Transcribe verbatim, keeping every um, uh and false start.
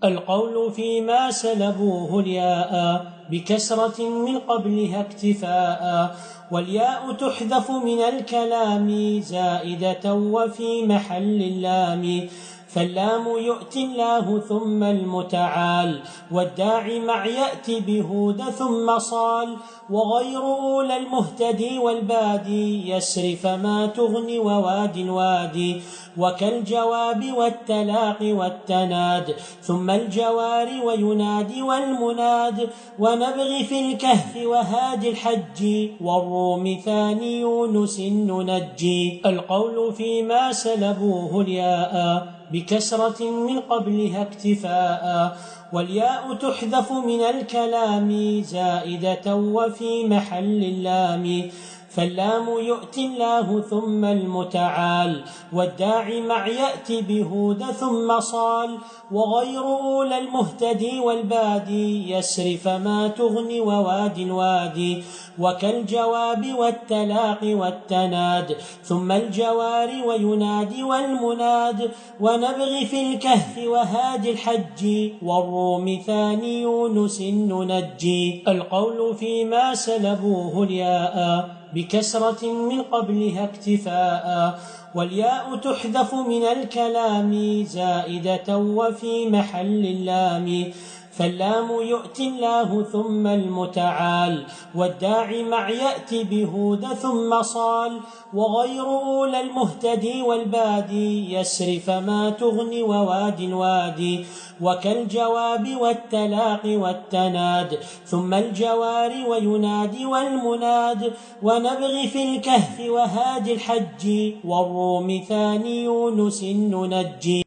القول فيما سلبوه الياء بكسرة من قبلها اكتفاء، والياء تحذف من الكلام زائدة وفي محل اللام، فاللام يؤتي الله ثم المتعال، والداعي مع يأتي بهود ثم صال، وغير أولى المهتدي والبادي يسر فما تغني وواد الوادي، وكالجواب والتلاق والتناد ثم الجوار وينادي والمناد، ونبغ في الكهف وهاد الحج والروم ثاني يونس ننجي. القول فيما سلبوه الياء بكسرة من قبلها اكتفاء، والياء تحذف من الكلام زائدة وفي محل اللام، فاللام يؤتي الله ثم المتعال، والداعي مع يأتي بهود ثم صال، وغير أولى المهتدي والبادي يسر فما تغني وواد الوادي، وكالجواب والتلاق والتناد ثم الجوار وينادي والمناد، ونبغ في الكهف وهاد الحج والروم ثاني يونس ننجي. القول فيما سلبوه الياء بكسرة من قبلها اكتفاء، والياء تحذف من الكلام زائدة وفي محل اللام، فاللام يؤتي الله ثم المتعال، والداعي مع يأتي بهود ثم صال، وغير أولى المهتدي والبادي يسر فما تغني وواد الوادي، وكالجواب والتلاق والتناد ثم الجوار وينادي والمناد، ونبغ في الكهف وهاد الحج والروم ثاني يونس ننجي.